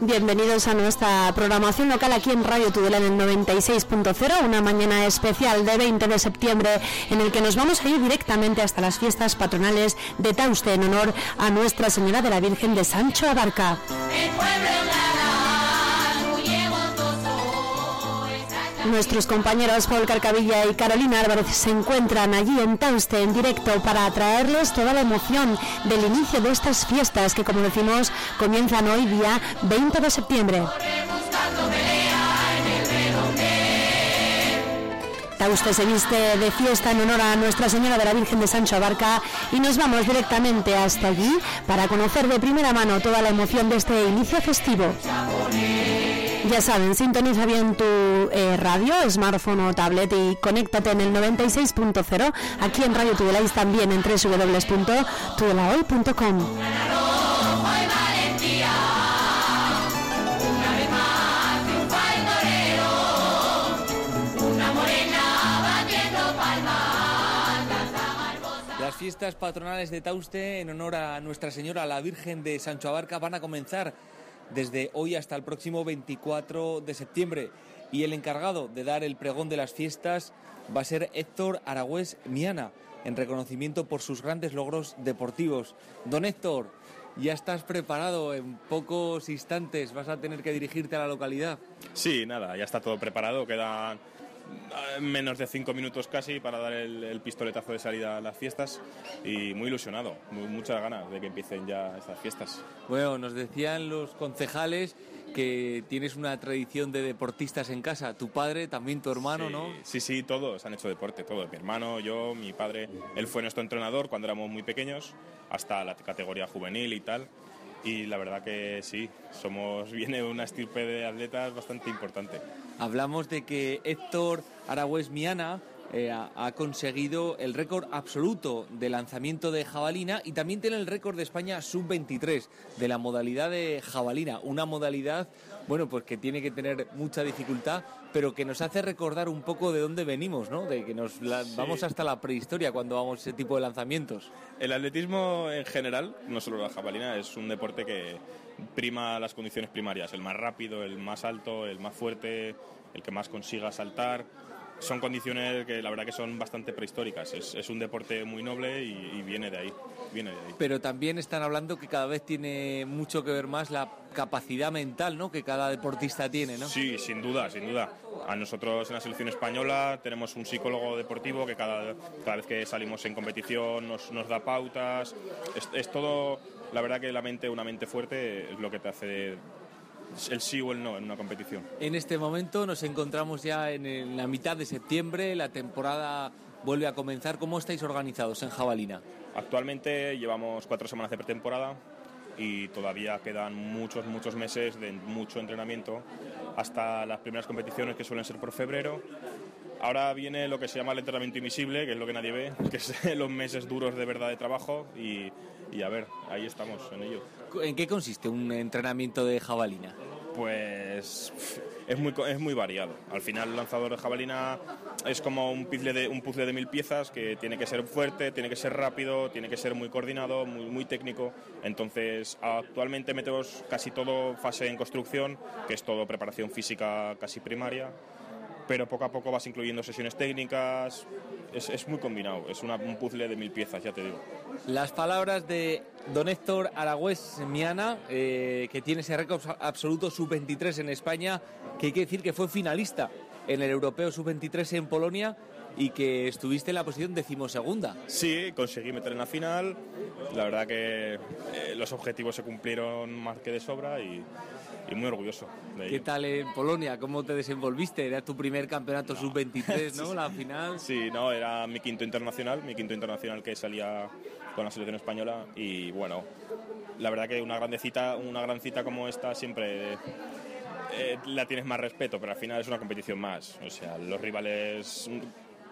Bienvenidos a nuestra programación local aquí en Radio Tudela en el 96.0, una mañana especial de 20 de septiembre en el que nos vamos a ir directamente hasta las fiestas patronales de Tauste en honor a Nuestra Señora de la Virgen de Sancho Abarca. Nuestros compañeros Paul Carcavilla y Carolina Álvarez se encuentran allí en Tauste en directo para traerles toda la emoción del inicio de estas fiestas que, como decimos, comienzan hoy día 20 de septiembre. Tauste se viste de fiesta en honor a Nuestra Señora de la Virgen de Sancho Abarca y nos vamos directamente hasta allí para conocer de primera mano toda la emoción de este inicio festivo. Ya saben, sintoniza bien tu radio, smartphone o tablet y conéctate en el 96.0 aquí en Radio Tudela y también en www.tudelahoy.com. Las fiestas patronales de Tauste en honor a Nuestra Señora, la Virgen de Sancho Abarca, van a comenzar desde hoy hasta el próximo 24 de septiembre. Y el encargado de dar el pregón de las fiestas va a ser Héctor Aragüés Miana, en reconocimiento por sus grandes logros deportivos. Don Héctor, ya estás preparado, en pocos instantes vas a tener que dirigirte a la localidad. Sí, nada, ya está todo preparado, quedan menos de 5 minutos casi para dar el pistoletazo de salida a las fiestas y muy ilusionado, muchas ganas de que empiecen ya estas fiestas. Bueno, nos decían los concejales que tienes una tradición de deportistas en casa, tu padre, también tu hermano, sí, ¿no? Sí, todos han hecho deporte, todos, mi hermano, yo, mi padre, él fue nuestro entrenador cuando éramos muy pequeños, hasta la categoría juvenil y tal. Y la verdad que sí, viene una estirpe de atletas bastante importante. Hablamos de que Héctor Aragüés Miana ha conseguido el récord absoluto de lanzamiento de jabalina y también tiene el récord de España sub-23 de la modalidad de jabalina, una modalidad, bueno, pues que tiene que tener mucha dificultad, pero que nos hace recordar un poco de dónde venimos, ¿no? De que vamos hasta la prehistoria cuando vamos a ese tipo de lanzamientos. El atletismo en general, no solo la jabalina, es un deporte que prima las condiciones primarias, el más rápido, el más alto, el más fuerte, el que más consiga saltar. Son condiciones que la verdad que son bastante prehistóricas. Es un deporte muy noble y viene de ahí. Pero también están hablando que cada vez tiene mucho que ver más la capacidad mental, ¿no?, que cada deportista tiene, ¿no? Sí, sin duda. A nosotros en la selección española tenemos un psicólogo deportivo que cada vez que salimos en competición nos da pautas. Es todo, la verdad que una mente fuerte es lo que te hace el sí o el no en una competición. En este momento nos encontramos ya en la mitad de septiembre, la temporada vuelve a comenzar. ¿Cómo estáis organizados en jabalina? Actualmente llevamos 4 semanas de pretemporada y todavía quedan muchos meses de mucho entrenamiento hasta las primeras competiciones, que suelen ser por febrero. Ahora viene lo que se llama el entrenamiento invisible, que es lo que nadie ve, que es los meses duros de verdad de trabajo y a ver, ahí estamos en ello. ¿En qué consiste un entrenamiento de jabalina? Pues es muy variado. Al final el lanzador de jabalina es como un puzzle de 1000 piezas que tiene que ser fuerte, tiene que ser rápido, tiene que ser muy coordinado, muy técnico. Entonces actualmente metemos casi todo fase en construcción, que es todo preparación física casi primaria, pero poco a poco vas incluyendo sesiones técnicas. Es muy combinado, es un puzzle de 1000 piezas, ya te digo. Las palabras de don Héctor Aragüés Miana, que tiene ese récord absoluto sub-23 en España, que hay que decir que fue finalista en el Europeo sub-23 en Polonia y que estuviste en la posición 12ª. Sí, conseguí meter en la final. La verdad que los objetivos se cumplieron más que de sobra y muy orgulloso de ello. ¿Qué tal en Polonia? ¿Cómo te desenvolviste? Era tu primer campeonato sub-23, ¿no? La final. Sí, no, era mi quinto internacional que salía con la selección española y bueno, la verdad que una gran cita como esta siempre la tienes más respeto, pero al final es una competición más. O sea, los rivales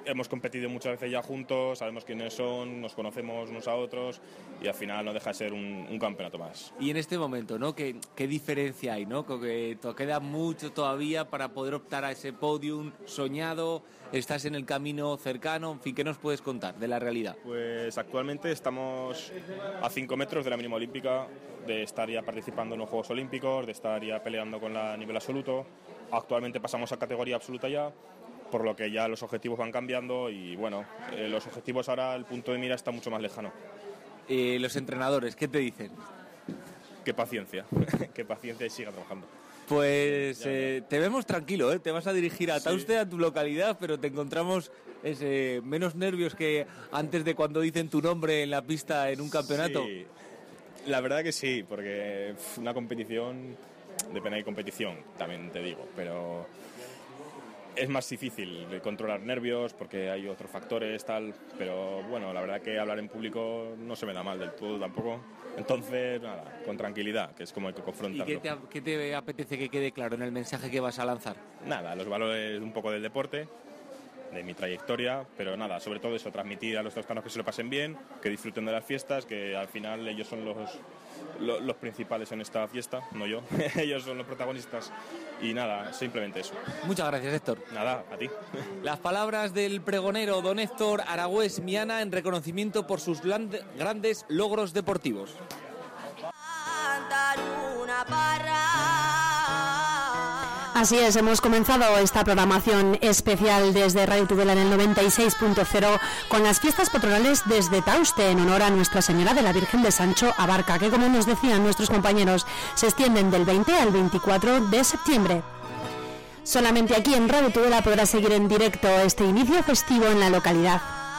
hemos competido muchas veces ya juntos, sabemos quiénes son, nos conocemos unos a otros y al final no deja de ser un campeonato más. Y en este momento, ¿no? ¿Qué diferencia hay, ¿no? Que queda mucho todavía para poder optar a ese podium soñado, estás en el camino cercano, en fin, ¿qué nos puedes contar de la realidad? Pues actualmente estamos a 5 metros de la mínima olímpica, de estar ya participando en los Juegos Olímpicos, de estar ya peleando con la nivel absoluto. Actualmente pasamos a categoría absoluta ya, por lo que ya los objetivos van cambiando y bueno, los objetivos ahora, el punto de mira está mucho más lejano. Los entrenadores, ¿qué te dicen? Qué paciencia, qué paciencia y siga trabajando. Pues te vemos tranquilo, ¿eh? Te vas a dirigir a Tauste, a tu localidad, pero te encontramos menos nervios que antes de cuando dicen tu nombre en la pista en un campeonato. Sí, la verdad que sí, porque una competición, depende de competición, también te digo, pero es más difícil de controlar nervios porque hay otros factores, tal, pero bueno, la verdad que hablar en público no se me da mal del todo tampoco. Entonces, nada, con tranquilidad, que es como hay que confrontarlo. ¿Y qué te apetece que quede claro en el mensaje que vas a lanzar? Nada, los valores un poco del deporte, de mi trayectoria, pero nada, sobre todo eso, transmitir a los taustanos que se lo pasen bien, que disfruten de las fiestas, que al final ellos son los principales en esta fiesta, no yo, ellos son los protagonistas y nada, simplemente eso. Muchas gracias, Héctor. Nada, a ti. Las palabras del pregonero don Héctor Aragüés Miana en reconocimiento por sus grandes logros deportivos. Así es, hemos comenzado esta programación especial desde Radio Tudela en el 96.0 con las fiestas patronales desde Tauste en honor a Nuestra Señora de la Virgen de Sancho Abarca, que como nos decían nuestros compañeros, se extienden del 20 al 24 de septiembre. Solamente aquí en Radio Tudela podrá seguir en directo este inicio festivo en la localidad.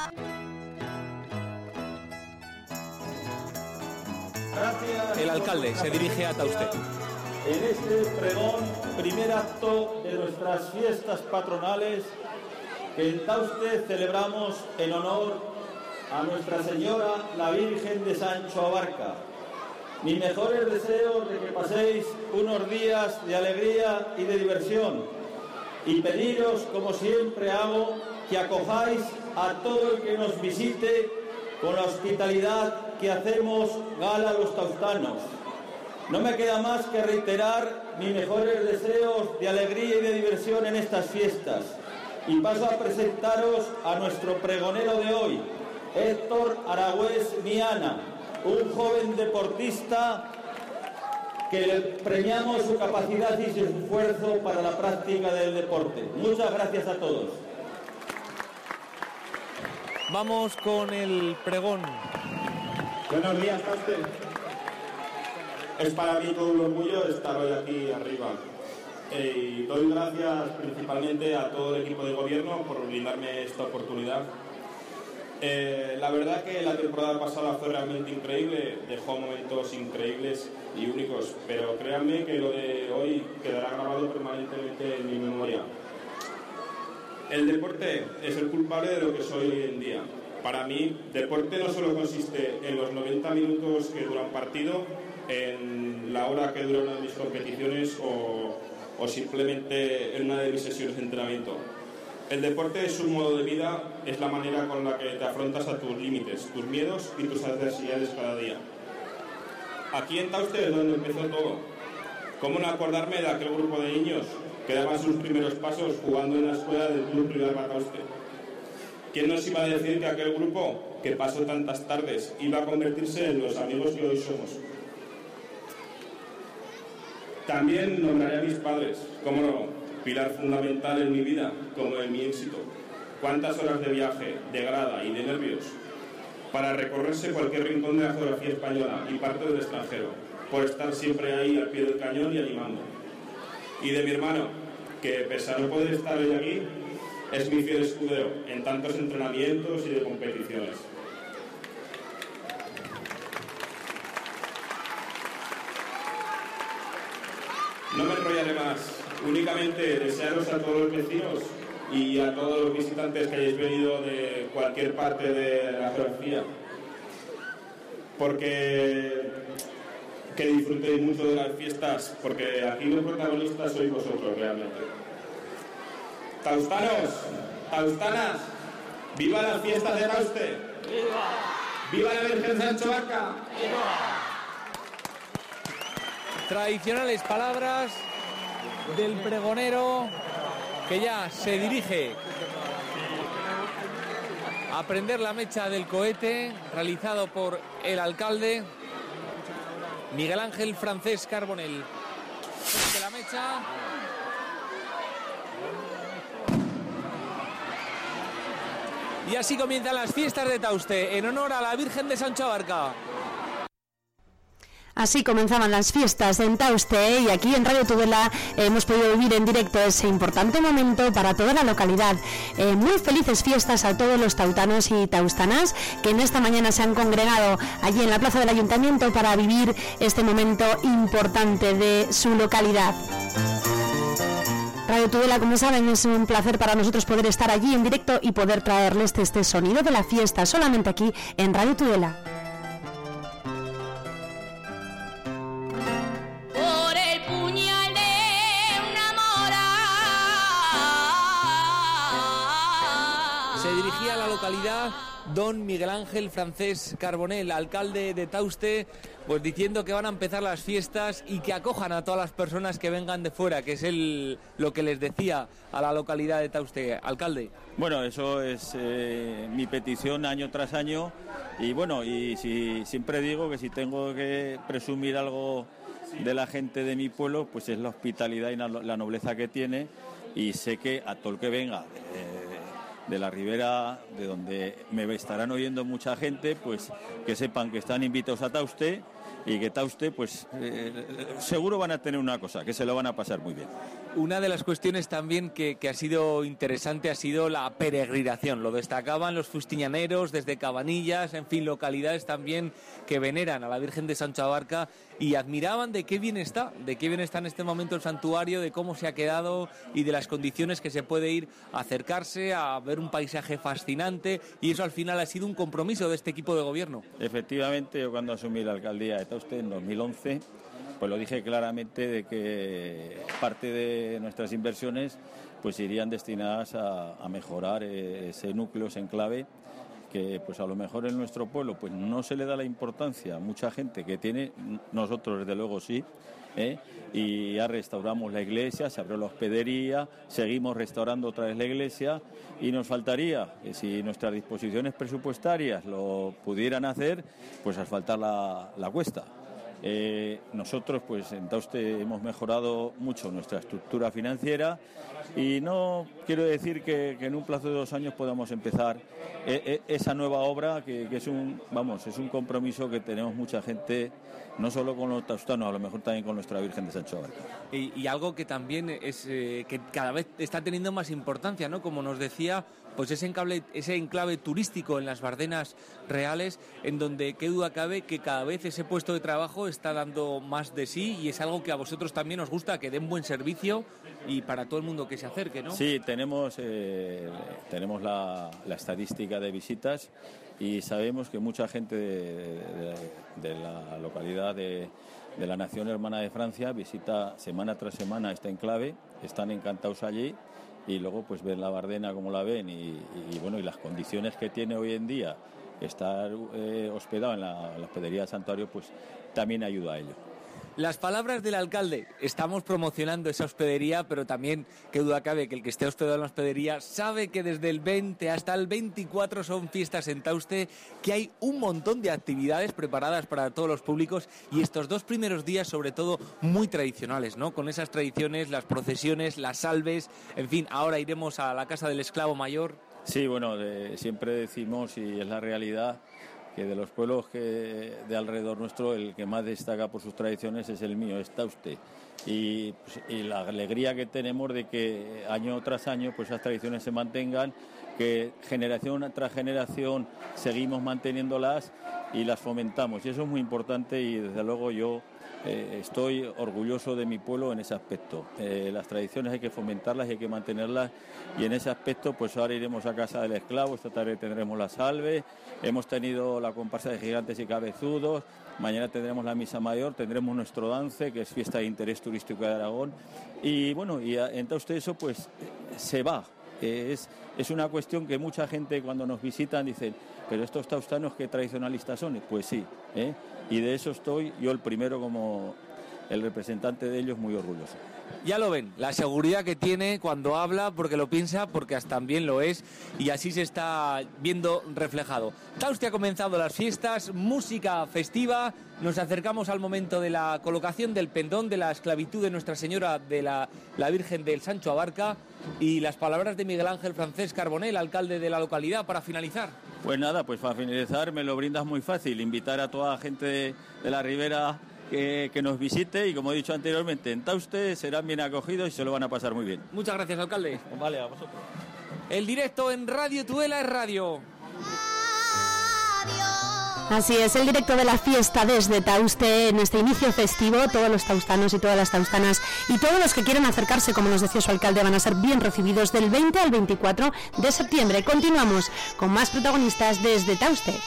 El alcalde se dirige a Tauste. En este pregón, primer acto de nuestras fiestas patronales, que en Tauste celebramos en honor a Nuestra Señora, la Virgen de Sancho Abarca. Mis mejores deseos de que paséis unos días de alegría y de diversión, y pediros, como siempre hago, que acojáis a todo el que nos visite con la hospitalidad que hacemos gala los taustanos. No me queda más que reiterar mis mejores deseos de alegría y de diversión en estas fiestas. Y paso a presentaros a nuestro pregonero de hoy, Héctor Aragüés Miana, un joven deportista que le premiamos su capacidad y su esfuerzo para la práctica del deporte. Muchas gracias a todos. Vamos con el pregón. Buenos días, Tauste. Es para mí todo un orgullo estar hoy aquí arriba. Y doy gracias principalmente a todo el equipo de gobierno por brindarme esta oportunidad. La verdad que la temporada pasada fue realmente increíble, dejó momentos increíbles y únicos, pero créanme que lo de hoy quedará grabado permanentemente en mi memoria. El deporte es el culpable de lo que soy hoy en día. Para mí, deporte no solo consiste en los 90 minutos que dura un partido, en la hora que duran una de mis competiciones o simplemente en una de mis sesiones de entrenamiento. El deporte es un modo de vida, es la manera con la que te afrontas a tus límites, tus miedos y tus adversidades cada día. Aquí en Tauste es donde empezó todo. ¿Cómo no acordarme de aquel grupo de niños que daban sus primeros pasos jugando en la escuela del Club Privar Tauste? ¿Quién nos iba a decir que aquel grupo, que pasó tantas tardes, iba a convertirse en los amigos que hoy somos? También nombraré a mis padres, cómo no, pilar fundamental en mi vida, como en mi éxito. Cuántas horas de viaje, de grada y de nervios, para recorrerse cualquier rincón de la geografía española y parte del extranjero, por estar siempre ahí al pie del cañón y animando. Y de mi hermano, que pese a no poder estar hoy aquí, es mi fiel escudero en tantos entrenamientos y de competiciones. No me enrollaré más, únicamente desearos a todos los vecinos y a todos los visitantes que hayáis venido de cualquier parte de la geografía, porque que disfrutéis mucho de las fiestas, porque aquí los protagonistas sois vosotros realmente. Taustanos, taustanas, ¡Viva las fiestas de Tauste! ¡Viva! ¡Viva la Virgen de Sancho Abarca! ¡Viva! Tradicionales palabras del pregonero que ya se dirige a prender la mecha del cohete realizado por el alcalde Miguel Ángel Francés Carbonell. De la mecha. Y así comienzan las fiestas de Tauste en honor a la Virgen de Sancho Abarca. Así comenzaban las fiestas en Tauste y aquí en Radio Tudela hemos podido vivir en directo ese importante momento para toda la localidad. Muy felices fiestas a todos los tautanos y taustanas que en esta mañana se han congregado allí en la plaza del Ayuntamiento para vivir este momento importante de su localidad. Radio Tudela, como saben, es un placer para nosotros poder estar allí en directo y poder traerles este sonido de la fiesta solamente aquí en Radio Tudela. Don Miguel Ángel Francés Carbonell, alcalde de Tauste, pues diciendo que van a empezar las fiestas y que acojan a todas las personas que vengan de fuera, que es lo que les decía a la localidad de Tauste. Alcalde. Bueno, eso es mi petición año tras año y bueno, y siempre digo que si tengo que presumir algo de la gente de mi pueblo, pues es la hospitalidad y la nobleza que tiene, y sé que a todo el que venga de la ribera, de donde me estarán oyendo mucha gente, pues que sepan que están invitados a Tauste y que Tauste, pues seguro van a tener una cosa, que se lo van a pasar muy bien. Una de las cuestiones también que ha sido interesante ha sido la peregrinación. Lo destacaban los fustiñaneros desde Cabanillas, en fin, localidades también que veneran a la Virgen de Sancho Abarca y admiraban de qué bien está en este momento el santuario, de cómo se ha quedado y de las condiciones que se puede ir a acercarse, a ver un paisaje fascinante, y eso al final ha sido un compromiso de este equipo de gobierno. Efectivamente, yo cuando asumí la alcaldía de Tauste en 2011, pues lo dije claramente de que parte de nuestras inversiones pues irían destinadas a mejorar ese núcleo, ese enclave, que pues a lo mejor en nuestro pueblo pues no se le da la importancia a mucha gente que tiene, nosotros desde luego sí, y ya restauramos la iglesia, se abrió la hospedería, seguimos restaurando otra vez la iglesia y nos faltaría, si nuestras disposiciones presupuestarias lo pudieran hacer, pues asfaltar la cuesta. Nosotros pues en Tauste hemos mejorado mucho nuestra estructura financiera y no quiero decir que en un plazo de 2 años podamos empezar esa nueva obra que es un compromiso que tenemos mucha gente, no solo con los taustanos, a lo mejor también con nuestra Virgen de Sancho Abarca. Y algo que también es que cada vez está teniendo más importancia, ¿no? Como nos decía, pues ese enclave turístico en las Bardenas Reales, en donde qué duda cabe que cada vez ese puesto de trabajo está dando más de sí, y es algo que a vosotros también os gusta, que den buen servicio y para todo el mundo que se acerque, ¿no? Sí, tenemos la estadística de visitas y sabemos que mucha gente de la localidad de la Nación Hermana de Francia visita semana tras semana este enclave, están encantados allí. Y luego pues ven la Bardena como la ven y las condiciones que tiene hoy en día estar hospedado en la hospedería del santuario, pues también ayuda a ello. Las palabras del alcalde, estamos promocionando esa hospedería, pero también, qué duda cabe, que el que esté hospedado en la hospedería sabe que desde el 20 hasta el 24 son fiestas en Tauste, que hay un montón de actividades preparadas para todos los públicos, y estos 2 primeros días, sobre todo, muy tradicionales, ¿no? Con esas tradiciones, las procesiones, las salves, en fin, ahora iremos a la Casa del Esclavo Mayor. Sí, bueno, siempre decimos, y es la realidad, que de los pueblos de alrededor nuestro, el que más destaca por sus tradiciones es el mío, es Tauste. Y la alegría que tenemos de que año tras año pues esas tradiciones se mantengan, que generación tras generación seguimos manteniéndolas y las fomentamos. Y eso es muy importante y desde luego yo estoy orgulloso de mi pueblo en ese aspecto. Las tradiciones hay que fomentarlas y hay que mantenerlas, y en ese aspecto pues ahora iremos a Casa del Esclavo, esta tarde tendremos la salve, hemos tenido la comparsa de gigantes y cabezudos, mañana tendremos la misa mayor, tendremos nuestro dance, que es fiesta de interés turístico de Aragón, y bueno, y entonces eso pues se va Es una cuestión que mucha gente cuando nos visitan dicen, pero estos taustanos qué tradicionalistas son. Pues sí, y de eso estoy yo el primero como el representante de ellos muy orgulloso. Ya lo ven, la seguridad que tiene cuando habla, porque lo piensa, porque hasta también lo es, y así se está viendo reflejado. Tauste ha comenzado las fiestas, música festiva, nos acercamos al momento de la colocación del pendón de la esclavitud de Nuestra Señora de la Virgen del Sancho Abarca, y las palabras de Miguel Ángel Francés Carbonell, alcalde de la localidad, para finalizar. Pues nada, pues para finalizar me lo brindas muy fácil, invitar a toda la gente de la Ribera que nos visite, y como he dicho anteriormente, en Tauste serán bien acogidos y se lo van a pasar muy bien. Muchas gracias, alcalde. Vale, a vosotros. El directo en Radio Tudela es radio. Así es, el directo de la fiesta desde Tauste en este inicio festivo. Todos los taustanos y todas las taustanas y todos los que quieran acercarse, como nos decía su alcalde, van a ser bien recibidos del 20 al 24 de septiembre. Continuamos con más protagonistas desde Tauste.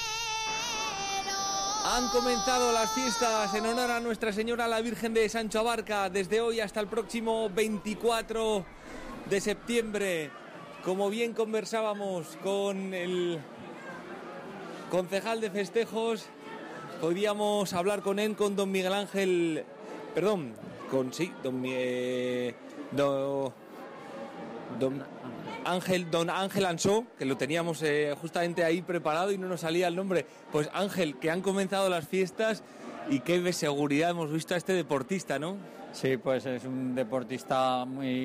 Han comenzado las fiestas en honor a Nuestra Señora la Virgen de Sancho Abarca desde hoy hasta el próximo 24 de septiembre. Como bien conversábamos con el concejal de festejos, podíamos hablar con él, con don Miguel Ángel, perdón, con sí, don Ángel Ansó, que lo teníamos justamente ahí preparado y no nos salía el nombre. Pues Ángel, que han comenzado las fiestas y qué de seguridad hemos visto a este deportista, ¿no? Sí, pues es un deportista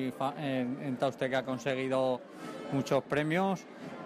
en Tauste que ha conseguido muchos premios,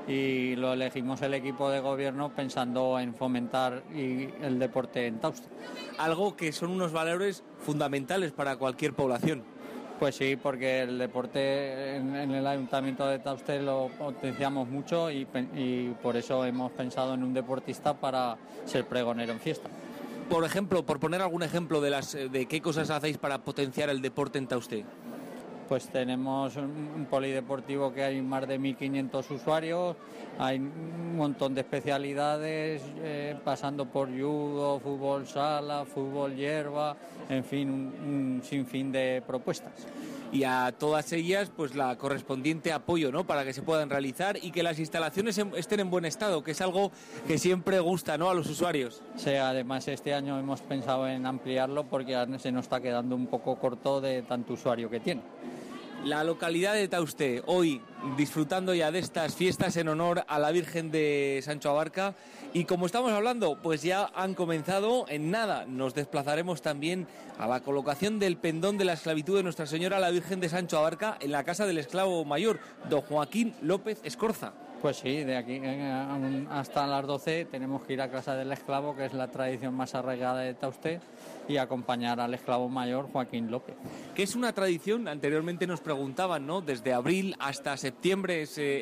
y lo elegimos el equipo de gobierno pensando en fomentar el deporte en Tauste. Algo que son unos valores fundamentales para cualquier población. Pues sí, porque el deporte en el Ayuntamiento de Tauste lo potenciamos mucho, y por eso hemos pensado en un deportista para ser pregonero en fiesta. Por ejemplo, por poner algún ejemplo de qué cosas hacéis para potenciar el deporte en Tauste. Pues tenemos un polideportivo que hay más de 1.500 usuarios, hay un montón de especialidades, pasando por judo, fútbol sala, fútbol hierba, en fin, un sinfín de propuestas. Y a todas ellas, pues la correspondiente apoyo, ¿no?, para que se puedan realizar y que las instalaciones estén en buen estado, que es algo que siempre gusta, ¿no?, a los usuarios. Sí, además este año hemos pensado en ampliarlo porque se nos está quedando un poco corto de tanto usuario que tiene. La localidad de Tauste, hoy disfrutando ya de estas fiestas en honor a la Virgen de Sancho Abarca, y como estamos hablando, pues ya han comenzado. En nada nos desplazaremos también a la colocación del pendón de la esclavitud de Nuestra Señora la Virgen de Sancho Abarca en la casa del esclavo mayor, don Joaquín López Escorza. Pues sí, de aquí hasta las 12 tenemos que ir a casa del esclavo, que es la tradición más arraigada de Tauste, y acompañar al esclavo mayor Joaquín López. Que es una tradición, anteriormente nos preguntaban, ¿no?, desde abril hasta septiembre,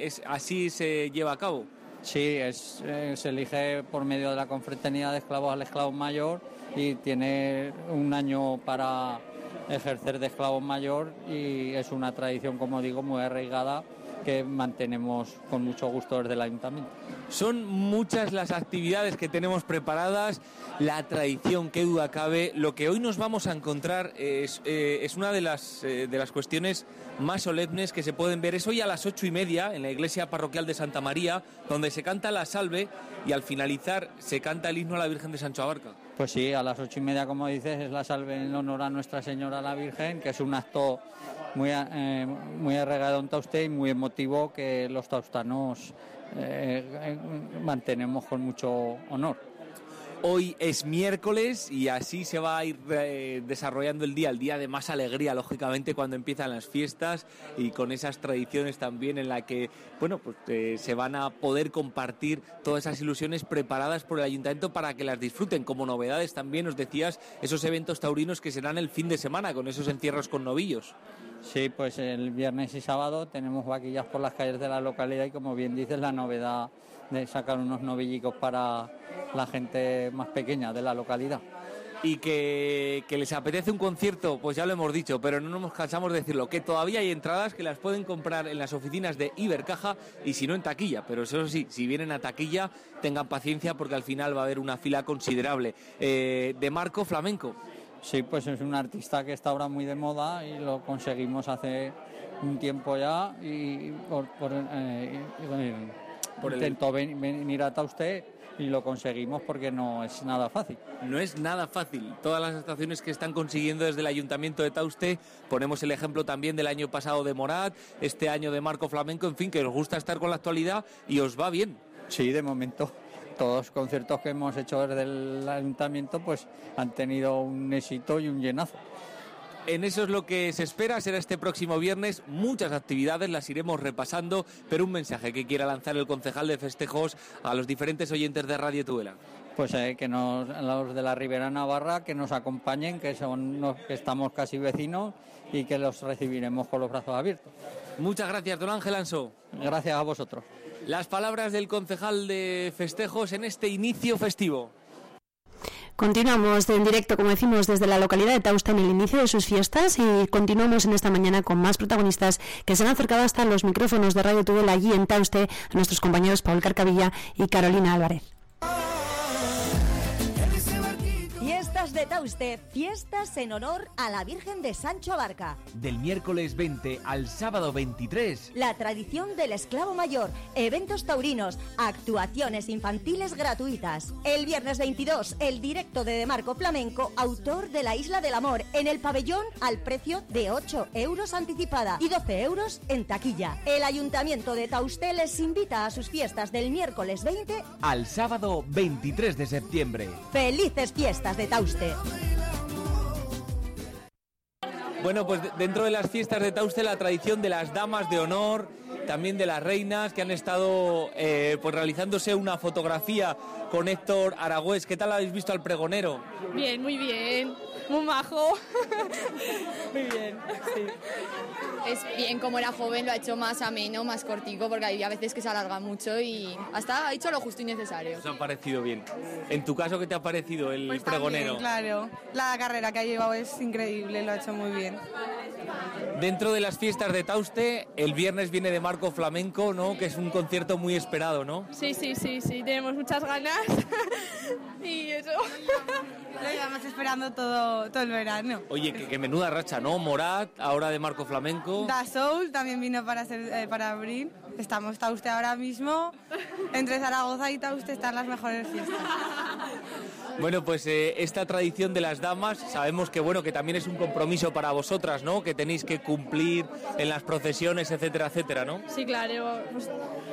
así se lleva a cabo. Sí, se elige por medio de la confraternidad de esclavos al esclavo mayor, y tiene un año para ejercer de esclavo mayor, y es una tradición, como digo, muy arraigada, que mantenemos con mucho gusto desde el Ayuntamiento. Son muchas las actividades que tenemos preparadas, la tradición, qué duda cabe. Lo que hoy nos vamos a encontrar es una de las cuestiones más solemnes que se pueden ver. Es hoy a las 8:30 en la iglesia parroquial de Santa María, donde se canta la salve y al finalizar se canta el himno a la Virgen de Sancho Abarca. Pues sí, a las 8:30, como dices, es la salve en honor a Nuestra Señora la Virgen, que es un acto muy arraigado en Tauste y muy emotivo, que los taustanos mantenemos con mucho honor. Hoy es miércoles y así se va a ir desarrollando el día de más alegría, lógicamente, cuando empiezan las fiestas, y con esas tradiciones también en la que, bueno, pues se van a poder compartir todas esas ilusiones preparadas por el Ayuntamiento para que las disfruten. Como novedades también, nos decías, esos eventos taurinos que serán el fin de semana, con esos encierros con novillos. Sí, pues el viernes y sábado tenemos vaquillas por las calles de la localidad, y como bien dices, la novedad de sacar unos novillicos para la gente más pequeña de la localidad. Y que les apetece un concierto, pues ya lo hemos dicho, pero no nos cansamos de decirlo, que todavía hay entradas que las pueden comprar en las oficinas de Ibercaja, y si no en taquilla, pero eso sí, si vienen a taquilla tengan paciencia, porque al final va a haber una fila considerable. De marco flamenco. Sí, pues es un artista que está ahora muy de moda y lo conseguimos hace un tiempo ya y intentó venir a Tauste y lo conseguimos porque no es nada fácil. No es nada fácil. Todas las actuaciones que están consiguiendo desde el Ayuntamiento de Tauste, ponemos el ejemplo también del año pasado de Morat, este año de Marco Flamenco, en fin, que os gusta estar con la actualidad y os va bien. Sí, de momento. Todos los conciertos que hemos hecho desde el Ayuntamiento pues han tenido un éxito y un llenazo. En eso es lo que se espera, será este próximo viernes, muchas actividades, las iremos repasando, pero un mensaje que quiera lanzar el concejal de festejos a los diferentes oyentes de Radio Tudela. Pues que los de la Ribera Navarra que nos acompañen, que estamos casi vecinos y que los recibiremos con los brazos abiertos. Muchas gracias, don Ángel Ansó. Gracias a vosotros. Las palabras del concejal de festejos en este inicio festivo. Continuamos en directo, como decimos, desde la localidad de Tauste en el inicio de sus fiestas y continuamos en esta mañana con más protagonistas que se han acercado hasta los micrófonos de Radio Tudela allí en Tauste, a nuestros compañeros Paul Carcavilla y Carolina Álvarez. Fiestas de Tauste, fiestas en honor a la Virgen de Sancho Abarca. Del miércoles 20 al sábado 23. La tradición del esclavo mayor, eventos taurinos, actuaciones infantiles gratuitas. El viernes 22, el directo de Marco Flamenco, autor de La Isla del Amor, en el pabellón al precio de 8 euros anticipada y 12 euros en taquilla. El Ayuntamiento de Tauste les invita a sus fiestas del miércoles 20 al sábado 23 de septiembre. ¡Felices fiestas de Tauste! Bueno, pues dentro de las fiestas de Tauste, la tradición de las damas de honor, también de las reinas, que han estado pues realizándose una fotografía con Héctor Aragüés. ¿Qué tal habéis visto al pregonero? Bien, muy majo. Muy bien, sí. Es bien, como era joven, lo ha hecho más ameno, más cortico, porque hay a veces que se alarga mucho y hasta ha hecho lo justo y necesario. ¿Os ha parecido bien? En tu caso, ¿qué te ha parecido el pues pregonero? También, claro, la carrera que ha llevado es increíble, lo ha hecho muy bien. Dentro de las fiestas de Tauste, el viernes viene de Marco Flamenco, ¿no? Que es un concierto muy esperado, ¿no? Sí, tenemos muchas ganas y eso. Lo llevamos esperando todo el verano. Oye, que menuda racha, ¿no? Morat, ahora de Marco Flamenco. Da Soul también vino para abrir. Estamos Tauste ahora mismo. Entre Zaragoza y Tauste están las mejores fiestas. Bueno, pues esta tradición de las damas, sabemos que bueno, que también es un compromiso para vosotras, ¿no? Que tenéis que cumplir en las procesiones, etcétera, etcétera, ¿no? Sí, claro. Pues,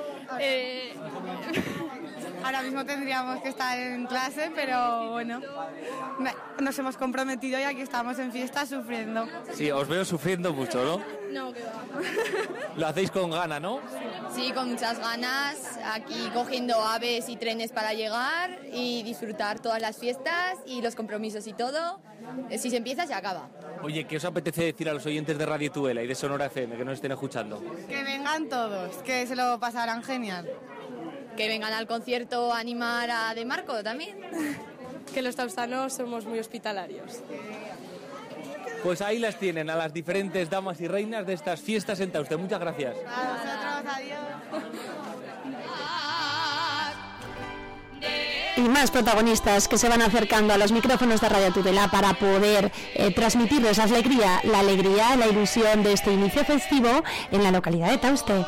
ahora mismo tendríamos que estar en clase, pero bueno, nos hemos comprometido y aquí estamos en fiesta sufriendo. Sí, os veo sufriendo mucho, ¿no? No, que va. Lo hacéis con gana, ¿no? Sí, con muchas ganas, aquí cogiendo aves y trenes para llegar y disfrutar todas las fiestas y los compromisos y todo. Si se empieza, se acaba. Oye, ¿qué os apetece decir a los oyentes de Radio Tudela y de Sonora FM que nos estén escuchando? Que vengan todos, que se lo pasarán genial. Que vengan al concierto a animar a De Marco también. Que los taustanos somos muy hospitalarios. Pues ahí las tienen, a las diferentes damas y reinas de estas fiestas en Tauste. Muchas gracias. A vosotros, adiós. Y más protagonistas que se van acercando a los micrófonos de Radio Tudela para poder transmitirles la alegría, la ilusión de este inicio festivo en la localidad de Tauste.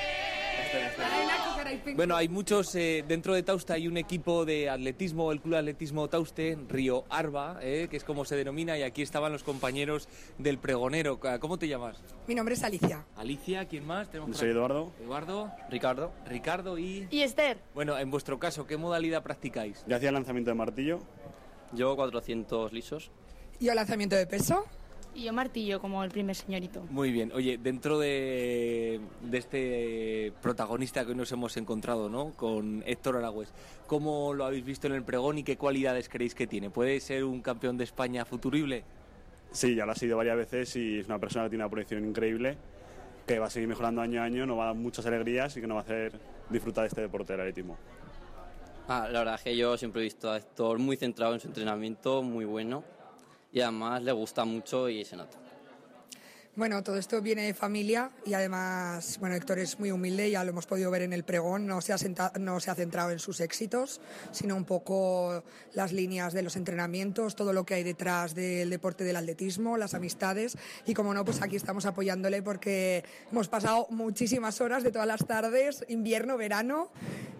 Bueno, hay muchos, dentro de Tauste hay un equipo de atletismo, el Club Atletismo Tauste, Río Arba, que es como se denomina, y aquí estaban los compañeros del pregonero. ¿Cómo te llamas? Mi nombre es Alicia. Alicia, ¿quién más? Soy Eduardo. Eduardo. Ricardo y Esther. Bueno, en vuestro caso, ¿qué modalidad practicáis? Yo hacía lanzamiento de martillo. Yo 400 lisos. Yo lanzamiento de peso. Y yo martillo, como el primer señorito. Muy bien. Oye, dentro de este protagonista que hoy nos hemos encontrado, ¿no? Con Héctor Aragüés, ¿cómo lo habéis visto en el pregón y qué cualidades creéis que tiene? ¿Puede ser un campeón de España futurible? Sí, ya lo ha sido varias veces y es una persona que tiene una proyección increíble, que va a seguir mejorando año a año, nos va a dar muchas alegrías y que nos va a hacer disfrutar de este deporte del atletismo. La verdad es que yo siempre he visto a Héctor muy centrado en su entrenamiento, muy bueno, y además le gusta mucho y se nota. Bueno, todo esto viene de familia y además, bueno, Héctor es muy humilde, ya lo hemos podido ver en el pregón, no se ha centrado en sus éxitos, sino un poco las líneas de los entrenamientos, todo lo que hay detrás del deporte del atletismo, las amistades y como no, pues aquí estamos apoyándole porque hemos pasado muchísimas horas de todas las tardes, invierno, verano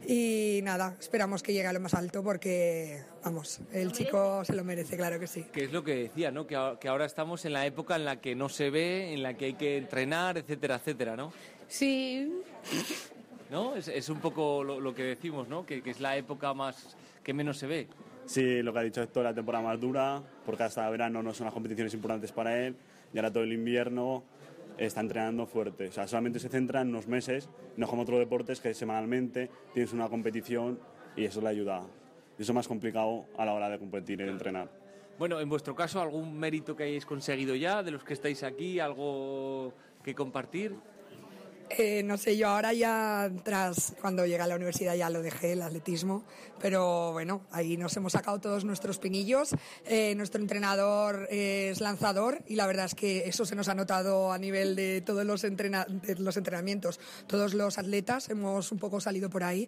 y nada, esperamos que llegue a lo más alto porque, vamos, el chico se lo merece, claro que sí. Que es lo que decía, ¿no? Que ahora estamos en la época en la que no se ve, en la que hay que entrenar, etcétera, etcétera, ¿no? Sí. ¿No? Es un poco lo que decimos, ¿no? Que es la época que menos se ve. Sí, lo que ha dicho Héctor, la temporada más dura, porque hasta verano no son las competiciones importantes para él, y ahora todo el invierno está entrenando fuerte. O sea, solamente se centra en unos meses, no como otros deportes que semanalmente tienes una competición y eso le ayuda. Y eso es más complicado a la hora de competir y de entrenar. Bueno, en vuestro caso, ¿algún mérito que hayáis conseguido ya de los que estáis aquí? ¿Algo que compartir? No sé, yo ahora ya cuando llegué a la universidad ya lo dejé, el atletismo, pero bueno, ahí nos hemos sacado todos nuestros pinillos. Nuestro entrenador es lanzador y la verdad es que eso se nos ha notado a nivel de todos los entrenamientos. Todos los atletas hemos un poco salido por ahí.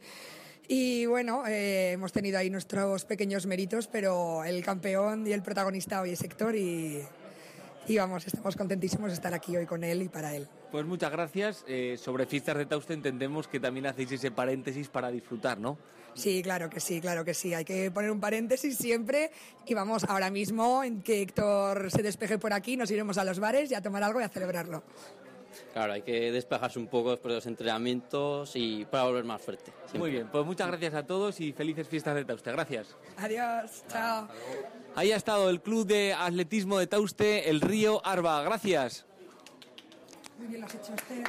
Y bueno, hemos tenido ahí nuestros pequeños méritos, pero el campeón y el protagonista hoy es Héctor y vamos, estamos contentísimos de estar aquí hoy con él y para él. Pues muchas gracias. Sobre Fiestas de Tauste entendemos que también hacéis ese paréntesis para disfrutar, ¿no? Sí, claro que sí, claro que sí. Hay que poner un paréntesis siempre y vamos, ahora mismo en que Héctor se despeje por aquí, nos iremos a los bares y a tomar algo y a celebrarlo. Claro, hay que despejarse un poco después de los entrenamientos y para volver más fuerte. Siempre. Muy bien, pues muchas gracias a todos y felices Fiestas de Tauste. Gracias. Adiós, chao. Ahí ha estado el Club de Atletismo de Tauste, el Río Arba. Gracias. Muy bien lo has hecho usted.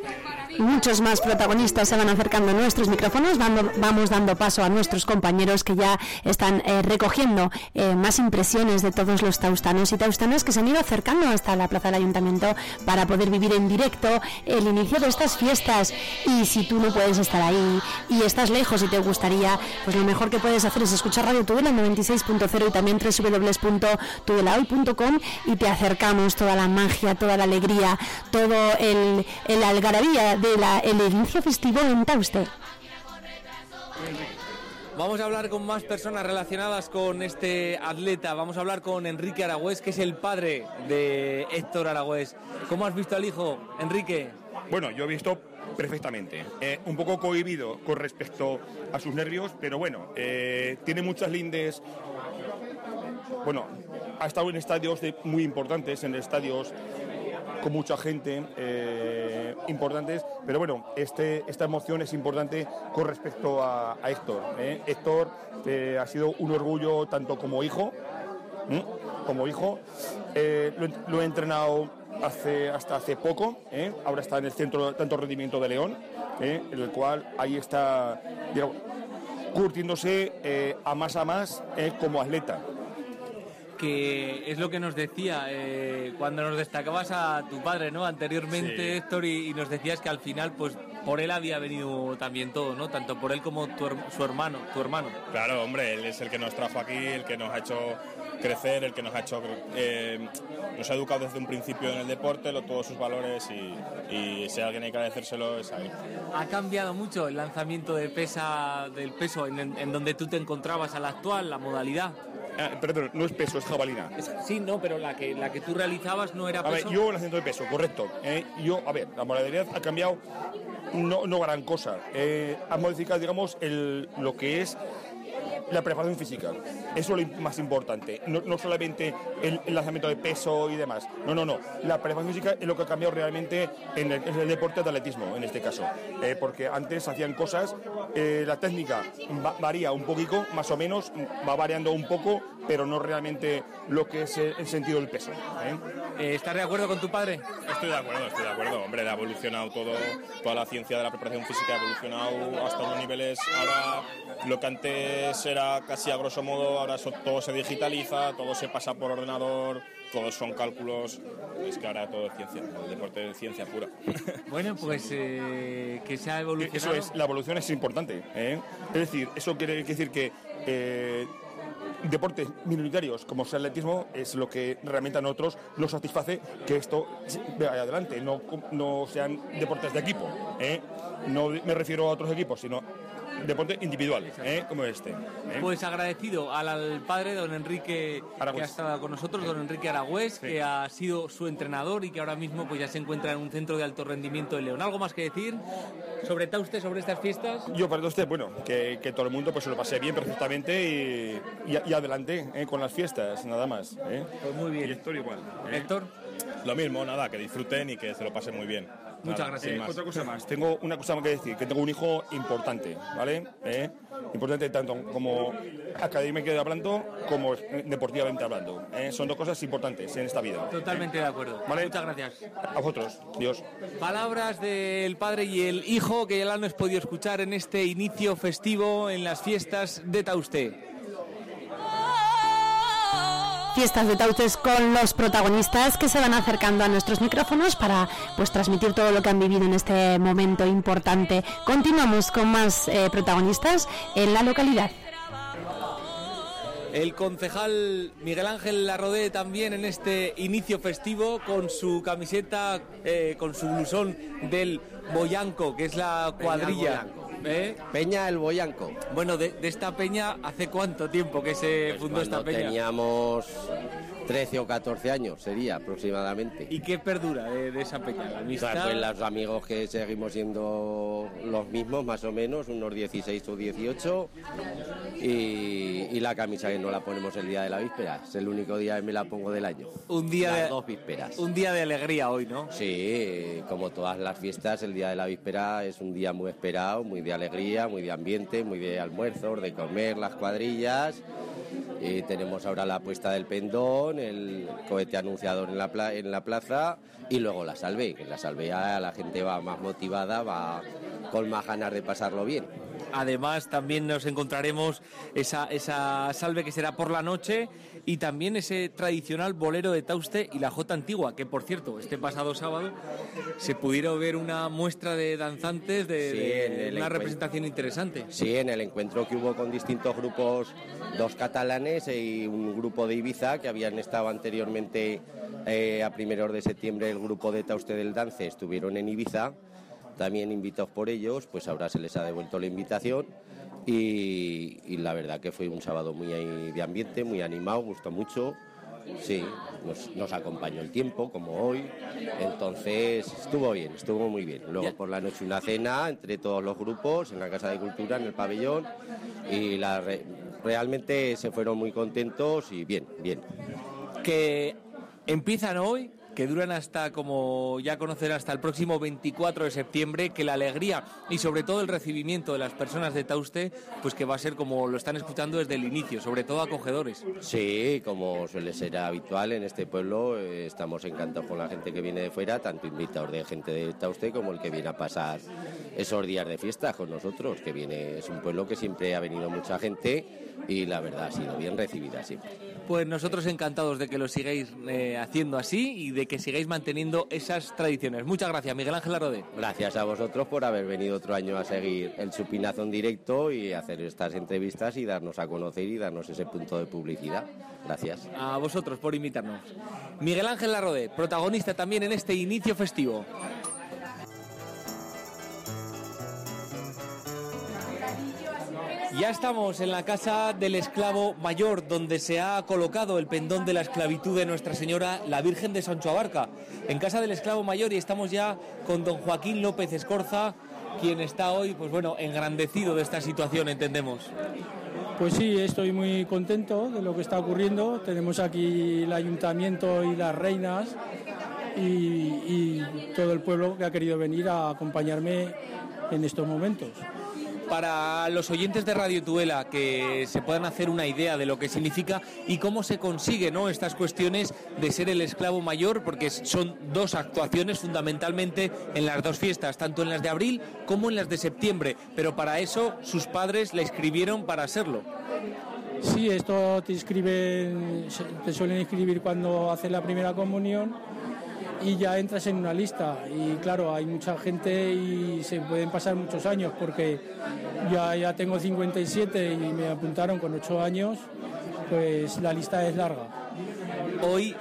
Muchos más protagonistas se van acercando a nuestros micrófonos, vamos dando paso a nuestros compañeros que ya están recogiendo más impresiones de todos los taustanos y taustanas que se han ido acercando hasta la plaza del ayuntamiento para poder vivir en directo el inicio de estas fiestas. Y si tú no puedes estar ahí y estás lejos y te gustaría, pues lo mejor que puedes hacer es escuchar Radio Tudela 96.0 y también www.tudelahoy.com y te acercamos toda la magia, toda la alegría, todo el algarabía del inicio festivo en Tauste. Vamos a hablar con más personas relacionadas con este atleta. Vamos a hablar con Enrique Aragüés, que es el padre de Héctor Aragüés. ¿Cómo has visto al hijo, Enrique? Bueno, yo he visto perfectamente. Un poco cohibido con respecto a sus nervios, pero bueno, tiene muchas lindes. Bueno, ha estado en estadios muy importantes, en estadios con mucha gente importantes, pero bueno, esta emoción es importante con respecto a Héctor. Héctor ha sido un orgullo tanto como hijo, lo he entrenado hasta hace poco, ahora está en el Centro de Alto Rendimiento de León, en el cual ahí está, digamos, curtiéndose a más como atleta. Que es lo que nos decía cuando nos destacabas a tu padre, ¿no? Anteriormente, sí. Héctor, y nos decías que al final, pues, por él había venido también todo, ¿no? Tanto por él como tu hermano. Claro, hombre, él es el que nos trajo aquí, el que nos ha hecho crecer, el que nos ha hecho nos ha educado desde un principio en el deporte, todos sus valores y si alguien hay que agradecérselo es a él. ¿Ha cambiado mucho el lanzamiento del peso en donde tú te encontrabas al actual, la modalidad? Perdón, no es peso, es jabalina. Sí, no, pero la que tú realizabas no era peso. A ver, yo lanzamiento de peso, correcto. La modalidad ha cambiado, no gran cosa. Ha modificado, digamos, lo que es la preparación física. Eso es lo más importante. No solamente el lanzamiento de peso y demás. No. La preparación física es lo que ha cambiado realmente en el deporte de atletismo, en este caso. Porque antes hacían cosas, la técnica varía un poquito, más o menos, va variando un poco, pero no realmente lo que es el sentido del peso. ¿Estás de acuerdo con tu padre? Estoy de acuerdo. Hombre, ha evolucionado toda la ciencia de la preparación física, ha evolucionado hasta unos niveles. Ahora, lo que antes era casi a grosso modo, ahora todo se digitaliza, todo se pasa por ordenador, todos son cálculos. Es que ahora todo es ciencia, el deporte es ciencia pura. Bueno, pues que se ha evolucionado. La evolución es importante. Es decir, eso quiere decir que deportes minoritarios como es el atletismo es lo que realmente a nosotros nos satisface que esto vaya adelante, no sean deportes de equipo, no me refiero a otros equipos, sino deporte individual, como este. Pues agradecido al padre, don Enrique Aragüés, que ha estado con nosotros, don Enrique Aragüés, sí, que ha sido su entrenador y que ahora mismo pues ya se encuentra en un centro de alto rendimiento en León. ¿Algo más que decir sobre Tauste, sobre estas fiestas? Yo para Tauste, bueno, que todo el mundo pues se lo pase bien perfectamente y adelante con las fiestas, nada más. Pues muy bien. Y Héctor igual. Héctor. Lo mismo, nada, que disfruten y que se lo pasen muy bien. Muchas gracias. Otra cosa más, tengo una cosa más que decir, que tengo un hijo importante, ¿vale? Importante tanto como académicamente hablando como deportivamente hablando. Son dos cosas importantes en esta vida. Totalmente de acuerdo. ¿Vale? Muchas gracias. A vosotros. Dios. Palabras del padre y el hijo que ya lo han podido escuchar en este inicio festivo en las fiestas de Tauste. Fiestas de Tauste con los protagonistas que se van acercando a nuestros micrófonos para pues transmitir todo lo que han vivido en este momento importante. Continuamos con más protagonistas en la localidad. El concejal Miguel Ángel Larrodé también en este inicio festivo con su camiseta, con su blusón del Boyanco, que es la cuadrilla. Peña el Boyanco. Bueno, de esta peña, ¿hace cuánto tiempo que se fundó esta peña? Teníamos 13 o 14 años, sería aproximadamente. ¿Y qué perdura de esa peña? ¿La amistad? Pues los amigos que seguimos siendo los mismos, más o menos, unos 16 o 18. Y la camisa que no la ponemos el día de la víspera. Es el único día que me la pongo del año. Las dos vísperas. Un día de alegría hoy, ¿no? Sí, como todas las fiestas, el día de la víspera es un día muy esperado, muy de alegría, muy de ambiente, muy de almuerzos, de comer, las cuadrillas. Y tenemos ahora la puesta del pendón, el cohete anunciador en la plaza y luego la salve, que en la salve ya la gente va más motivada, va con más ganas de pasarlo bien. Además también nos encontraremos esa salve que será por la noche y también ese tradicional bolero de Tauste y la jota antigua, que por cierto, este pasado sábado se pudieron ver una muestra de danzantes de una representación interesante. Sí, en el encuentro que hubo con distintos grupos, 2 catalanes y un grupo de Ibiza que habían estado anteriormente a primeros de septiembre, el grupo de Tauste del Dance estuvieron en Ibiza. También invitados por ellos, pues ahora se les ha devuelto la invitación y la verdad que fue un sábado muy de ambiente, muy animado, gustó mucho. Sí, nos acompañó el tiempo, como hoy, entonces estuvo bien, estuvo muy bien. Luego por la noche una cena entre todos los grupos en la Casa de Cultura, en el pabellón, y realmente se fueron muy contentos y bien. Que empiezan hoy, que duran hasta, como ya conocerán, hasta el próximo 24 de septiembre, que la alegría y sobre todo el recibimiento de las personas de Tauste, pues que va a ser como lo están escuchando desde el inicio, sobre todo acogedores. Sí, como suele ser habitual en este pueblo, estamos encantados con la gente que viene de fuera, tanto invitados de gente de Tauste como el que viene a pasar esos días de fiesta con nosotros, que viene, es un pueblo que siempre ha venido mucha gente y la verdad ha sido bien recibida siempre. Pues nosotros encantados de que lo sigáis haciendo así y de que sigáis manteniendo esas tradiciones. Muchas gracias, Miguel Ángel Larrodé. Gracias a vosotros por haber venido otro año a seguir el Chupinazo en directo y hacer estas entrevistas y darnos a conocer y darnos ese punto de publicidad. Gracias. A vosotros por invitarnos. Miguel Ángel Larrodé, protagonista también en este inicio festivo. Ya estamos en la Casa del Esclavo Mayor, donde se ha colocado el pendón de la esclavitud de Nuestra Señora, la Virgen de Sancho Abarca. En Casa del Esclavo Mayor, y estamos ya con don Joaquín López Escorza, quien está hoy, pues bueno, engrandecido de esta situación, entendemos. Pues sí, estoy muy contento de lo que está ocurriendo. Tenemos aquí el ayuntamiento y las reinas y todo el pueblo que ha querido venir a acompañarme en estos momentos. Para los oyentes de Radio Tuela, que se puedan hacer una idea de lo que significa y cómo se consigue, ¿no?, estas cuestiones de ser el esclavo mayor, porque son 2 actuaciones fundamentalmente en las 2 fiestas, tanto en las de abril como en las de septiembre, pero para eso sus padres le inscribieron para serlo. Sí, esto te suelen inscribir cuando haces la primera comunión y ya entras en una lista y claro, hay mucha gente y se pueden pasar muchos años porque ya tengo 57 y me apuntaron con 8 años pues la lista es larga. Hoy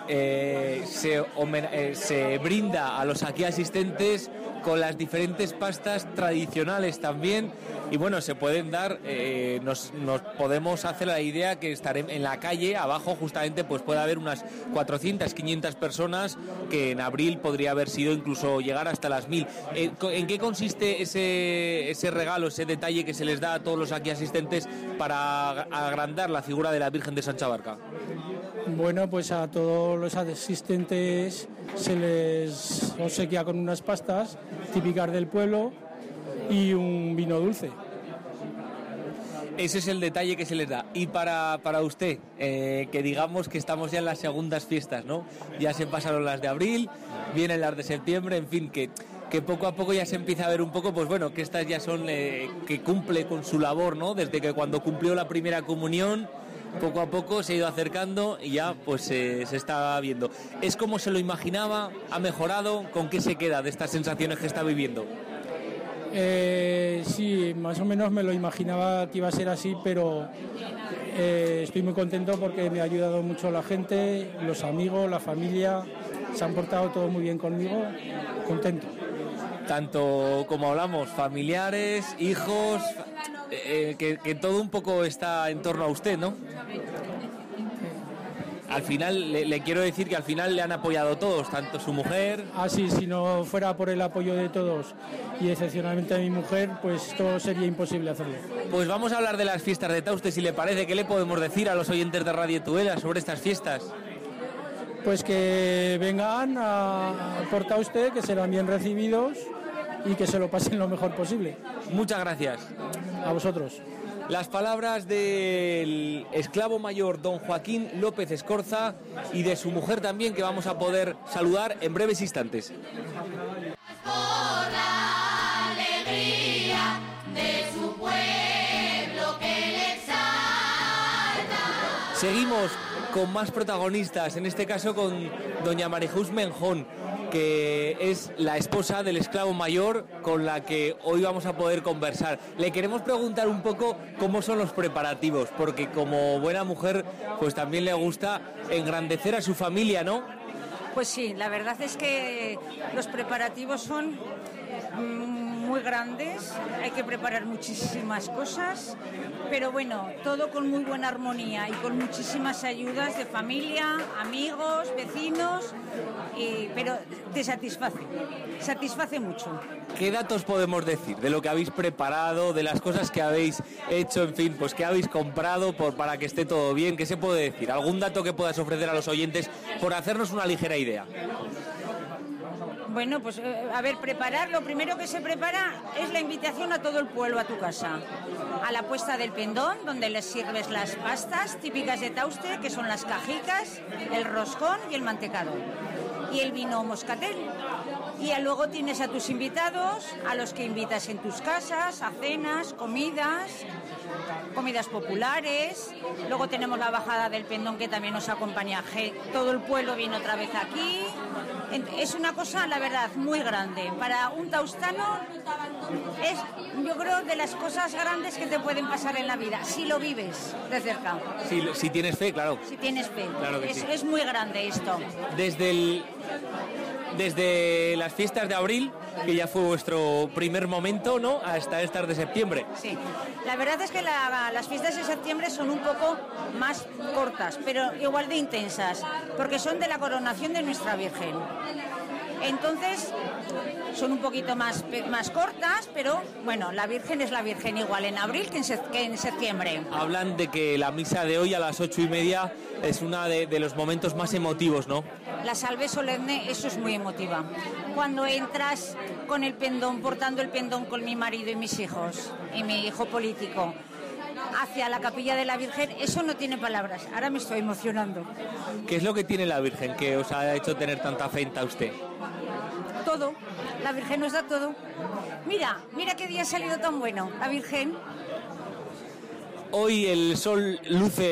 se brinda a los aquí asistentes con las diferentes pastas tradicionales también, y bueno, se pueden dar, nos podemos hacer la idea que estaremos en la calle abajo, justamente pues puede haber unas 400, 500 personas, que en abril podría haber sido incluso llegar hasta las 1000. ¿En qué consiste ese regalo, ese detalle que se les da a todos los aquí asistentes para agrandar la figura de la Virgen de Sancho Abarca? Bueno, pues a todos los asistentes se les obsequia con unas pastas típicas del pueblo y un vino dulce. Ese es el detalle que se les da. Y para usted, que digamos que estamos ya en las segundas fiestas, ¿no? Ya se pasaron las de abril, vienen las de septiembre, en fin, que poco a poco ya se empieza a ver un poco, pues bueno, que estas ya son, que cumple con su labor, ¿no? Desde que cuando cumplió la primera comunión, poco a poco se ha ido acercando y ya pues se está viendo. ¿Es como se lo imaginaba? ¿Ha mejorado? ¿Con qué se queda de estas sensaciones que está viviendo? Sí, más o menos me lo imaginaba que iba a ser así, pero estoy muy contento porque me ha ayudado mucho la gente, los amigos, la familia, se han portado todo muy bien conmigo, contento. Tanto como hablamos, familiares, hijos, que todo un poco está en torno a usted, ¿no? Al final, le quiero decir que al final le han apoyado todos, tanto su mujer... Sí, si no fuera por el apoyo de todos y excepcionalmente de mi mujer, pues todo sería imposible hacerlo. Pues vamos a hablar de las fiestas de Tauste, si le parece. ¿Qué le podemos decir a los oyentes de Radio Tudela sobre estas fiestas? Pues que vengan por Tauste, que serán bien recibidos y que se lo pasen lo mejor posible. Muchas gracias. A vosotros. Las palabras del esclavo mayor don Joaquín López Escorza y de su mujer también, que vamos a poder saludar en breves instantes. Por la alegría de su pueblo que le exalta. Seguimos con más protagonistas, en este caso con doña Marijus Menjón, que es la esposa del esclavo mayor con la que hoy vamos a poder conversar. Le queremos preguntar un poco cómo son los preparativos, porque como buena mujer pues también le gusta engrandecer a su familia, ¿no? Pues sí, la verdad es que los preparativos son muy grandes, hay que preparar muchísimas cosas, pero bueno, todo con muy buena armonía y con muchísimas ayudas de familia, amigos, vecinos, pero te satisface mucho. ¿Qué datos podemos decir de lo que habéis preparado, de las cosas que habéis hecho, en fin, pues que habéis comprado para que esté todo bien? ¿Qué se puede decir? ¿Algún dato que puedas ofrecer a los oyentes por hacernos una ligera idea? Bueno, pues a ver, preparar, lo primero que se prepara es la invitación a todo el pueblo a tu casa. A la puesta del pendón, donde les sirves las pastas típicas de Tauste, que son las cajicas, el roscón y el mantecado. Y el vino moscatel. Y luego tienes a tus invitados, a los que invitas en tus casas, a cenas, comidas populares. Luego tenemos la bajada del pendón, que también nos acompaña. Todo el pueblo viene otra vez aquí. Es una cosa, la verdad, muy grande. Para un taustano es, yo creo, de las cosas grandes que te pueden pasar en la vida, si lo vives de cerca. Si tienes fe, claro. Si tienes fe. Claro que sí. Es muy grande esto. Desde las fiestas de abril, que ya fue vuestro primer momento, ¿no?, hasta estas de septiembre. Sí, la verdad es que las fiestas de septiembre son un poco más cortas, pero igual de intensas, porque son de la coronación de nuestra Virgen. Entonces, son un poquito más cortas, pero bueno, la Virgen es la Virgen igual en abril que en septiembre. Hablan de que la misa de hoy a las 8:30 es uno de los momentos más emotivos, ¿no? La salve solemne, eso es muy emotiva. Cuando entras con el pendón, portando el pendón con mi marido y mis hijos, y mi hijo político, hacia la capilla de la Virgen, eso no tiene palabras. Ahora me estoy emocionando. ¿Qué es lo que tiene la Virgen que os ha hecho tener tanta fe en usted? Todo. La Virgen nos da todo. Mira qué día ha salido tan bueno. La Virgen. Hoy el sol luce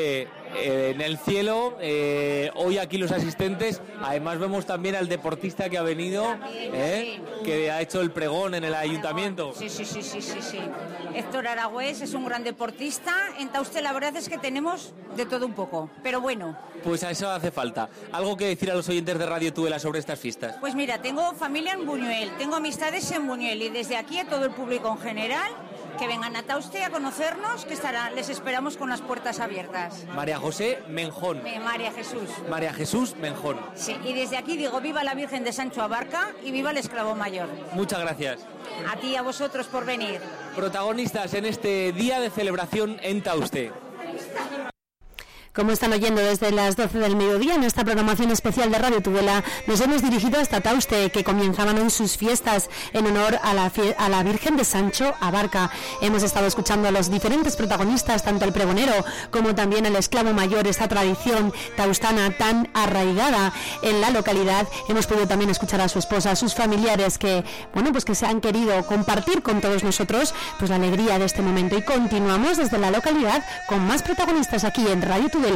en el cielo, hoy aquí los asistentes, además vemos también al deportista que ha venido, que ha hecho el pregón en el ayuntamiento. Sí. Héctor Aragüés es un gran deportista. En Tauste la verdad es que tenemos de todo un poco, pero bueno. Pues a eso hace falta. ¿Algo que decir a los oyentes de Radio Tudela sobre estas fiestas? Pues mira, tengo familia en Buñuel, tengo amistades en Buñuel y desde aquí a todo el público en general, que vengan a Tauste a conocernos, que les esperamos con las puertas abiertas. María José Menjón. María Jesús. María Jesús Menjón. Sí, y desde aquí digo viva la Virgen de Sancho Abarca y viva el esclavo mayor. Muchas gracias. A ti y a vosotros por venir. Protagonistas en este día de celebración en Tauste. Como están oyendo desde las 12 del mediodía en esta programación especial de Radio Tudela, nos hemos dirigido hasta Tauste, que comenzaban hoy sus fiestas en honor a la Virgen de Sancho Abarca. Hemos estado escuchando a los diferentes protagonistas, tanto el pregonero como también el esclavo mayor, esta tradición taustana tan arraigada en la localidad. Hemos podido también escuchar a su esposa, a sus familiares que se han querido compartir con todos nosotros pues la alegría de este momento. Y continuamos desde la localidad con más protagonistas aquí en Radio Tudela.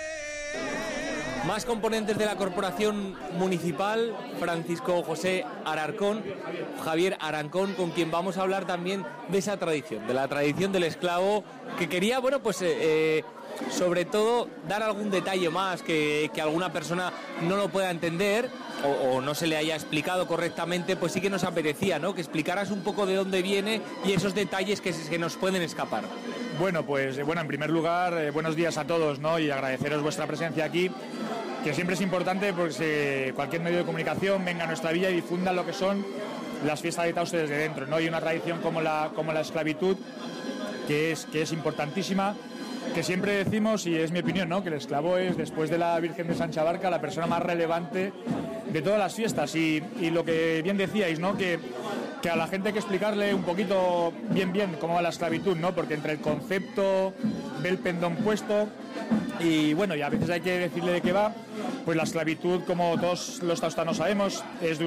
Más componentes de la corporación municipal, Francisco José Arancón, Javier Arancón, con quien vamos a hablar también de esa tradición, de la tradición del esclavo, que quería, sobre todo dar algún detalle más que alguna persona no lo pueda entender o no se le haya explicado correctamente. Pues sí que nos apetecía, ¿no?, que explicaras un poco de dónde viene y esos detalles que nos pueden escapar. Bueno, en primer lugar, buenos días a todos, ¿no?, y agradeceros vuestra presencia aquí, que siempre es importante porque cualquier medio de comunicación venga a nuestra villa y difunda lo que son las fiestas de Tauste desde dentro, ¿no? Y una tradición como la esclavitud, que es importantísima, que siempre decimos, y es mi opinión, ¿no?, que el esclavo es, después de la Virgen de Sancho Abarca, la persona más relevante de todas las fiestas. Y lo que bien decíais, ¿no?, que a la gente hay que explicarle un poquito bien cómo va la esclavitud, ¿no?, porque entre el concepto del pendón puesto y a veces hay que decirle de qué va. Pues la esclavitud, como todos los taustanos sabemos, es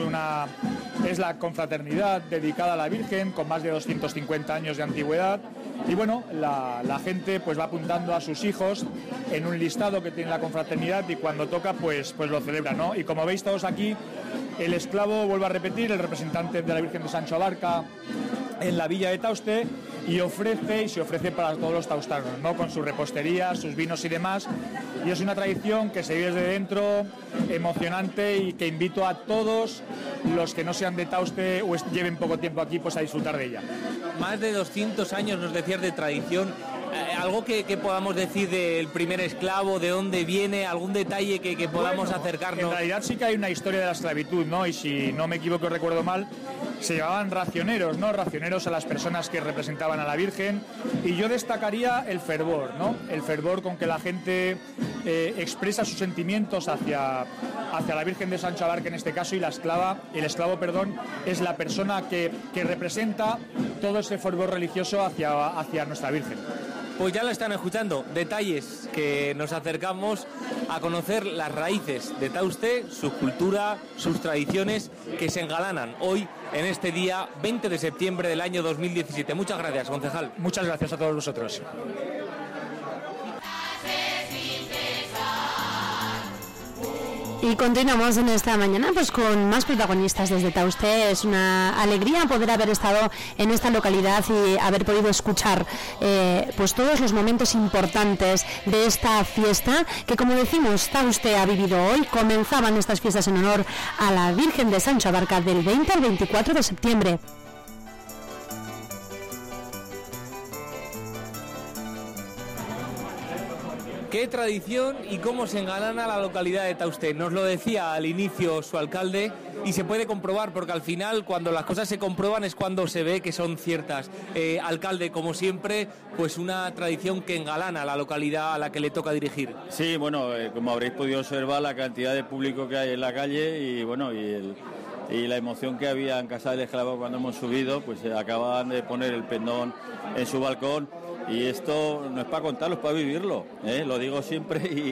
la confraternidad dedicada a la Virgen, con más de 250 años de antigüedad. Y la gente pues va apuntando a sus hijos en un listado que tiene la confraternidad, y cuando toca pues lo celebra, ¿no? Y como veis todos aquí, el esclavo, vuelvo a repetir, el representante de la Virgen de Sancho Abarca en la villa de Tauste, y se ofrece para todos los taustanos, ¿no?, con su repostería, sus vinos y demás. Y es una tradición que se vive desde dentro, emocionante, y que invito a todos los que no sean de Tauste o lleven poco tiempo aquí pues a disfrutar de ella. Más de 200 años nos decías de tradición. ¿Algo que podamos decir del primer esclavo, de dónde viene, algún detalle que podamos acercarnos? En realidad sí que hay una historia de la esclavitud, ¿no? Y si no me equivoco, recuerdo mal, se llamaban racioneros, ¿no? Racioneros a las personas que representaban a la Virgen. Y yo destacaría el fervor, ¿no? El fervor con que la gente expresa sus sentimientos hacia la Virgen de Sancho Abarca en este caso, y el esclavo, es la persona que representa todo ese fervor religioso hacia nuestra Virgen. Pues ya lo están escuchando, detalles que nos acercamos a conocer las raíces de Tauste, su cultura, sus tradiciones, que se engalanan hoy en este día 20 de septiembre del año 2017. Muchas gracias, concejal. Muchas gracias a todos vosotros. Y continuamos en esta mañana pues con más protagonistas desde Tauste. Es una alegría poder haber estado en esta localidad y haber podido escuchar pues todos los momentos importantes de esta fiesta que, como decimos, Tauste ha vivido hoy. Comenzaban estas fiestas en honor a la Virgen de Sancho Abarca del 20 al 24 de septiembre. Qué tradición y cómo se engalana la localidad de Tauste. Nos lo decía al inicio su alcalde, y se puede comprobar, porque al final, cuando las cosas se comprueban, es cuando se ve que son ciertas. Alcalde, como siempre, pues una tradición que engalana la localidad a la que le toca dirigir. Sí, como habréis podido observar, la cantidad de público que hay en la calle y la emoción que había en Casa del Esclavo cuando hemos subido, pues acababan de poner el pendón en su balcón. Y esto no es para contarlo, es para vivirlo, ¿eh? Lo digo siempre,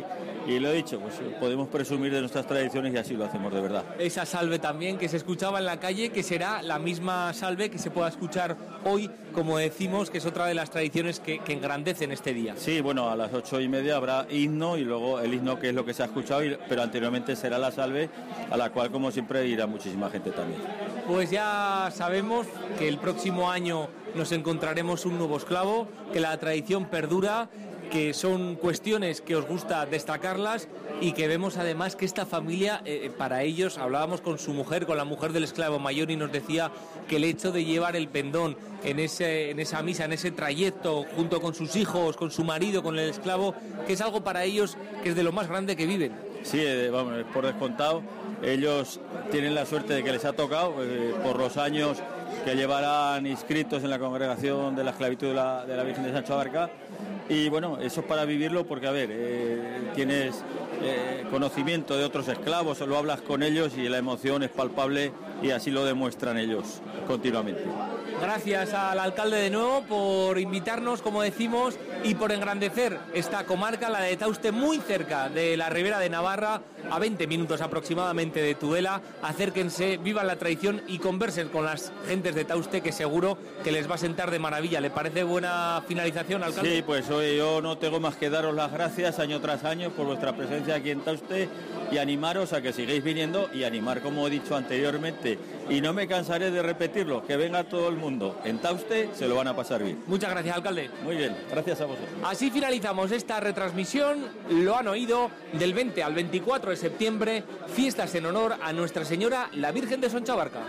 Y lo he dicho, pues podemos presumir de nuestras tradiciones y así lo hacemos de verdad. Esa salve también que se escuchaba en la calle, que será la misma salve que se pueda escuchar hoy, como decimos, que es otra de las tradiciones que engrandecen este día. Sí, bueno, a las 8:30 habrá himno y luego el himno, que es lo que se ha escuchado, pero anteriormente será la salve, a la cual, como siempre, irá muchísima gente también. Pues ya sabemos que el próximo año nos encontraremos un nuevo esclavo, que la tradición perdura, que son cuestiones que os gusta destacarlas y que vemos además que esta familia, para ellos, hablábamos con su mujer, con la mujer del esclavo mayor, y nos decía que el hecho de llevar el pendón en esa misa, en ese trayecto, junto con sus hijos, con su marido, con el esclavo, que es algo para ellos que es de lo más grande que viven. Sí, vamos, por descontado, ellos tienen la suerte de que les ha tocado, por los años que llevarán inscritos en la congregación de la esclavitud de la Virgen de Sancho Abarca. Y bueno, eso es para vivirlo porque, a ver, tienes conocimiento de otros esclavos, lo hablas con ellos y la emoción es palpable y así lo demuestran ellos continuamente. Gracias al alcalde de nuevo por invitarnos, como decimos, y por engrandecer esta comarca, la de Tauste, muy cerca de la Ribera de Navarra, a 20 minutos aproximadamente de Tudela. Acérquense, vivan la tradición y conversen con las gentes de Tauste, que seguro que les va a sentar de maravilla. ¿Le parece buena finalización, alcalde? Sí, pues hoy yo no tengo más que daros las gracias año tras año por vuestra presencia aquí en Tauste y animaros a que sigáis viniendo y animar, como he dicho anteriormente, y no me cansaré de repetirlo, que venga todo el mundo. En Tauste se lo van a pasar bien. Muchas gracias, alcalde. Muy bien, gracias a vosotros. Así finalizamos esta retransmisión, lo han oído, del 20 al 24 de septiembre, fiestas en honor a Nuestra Señora, la Virgen de Sancho Abarca.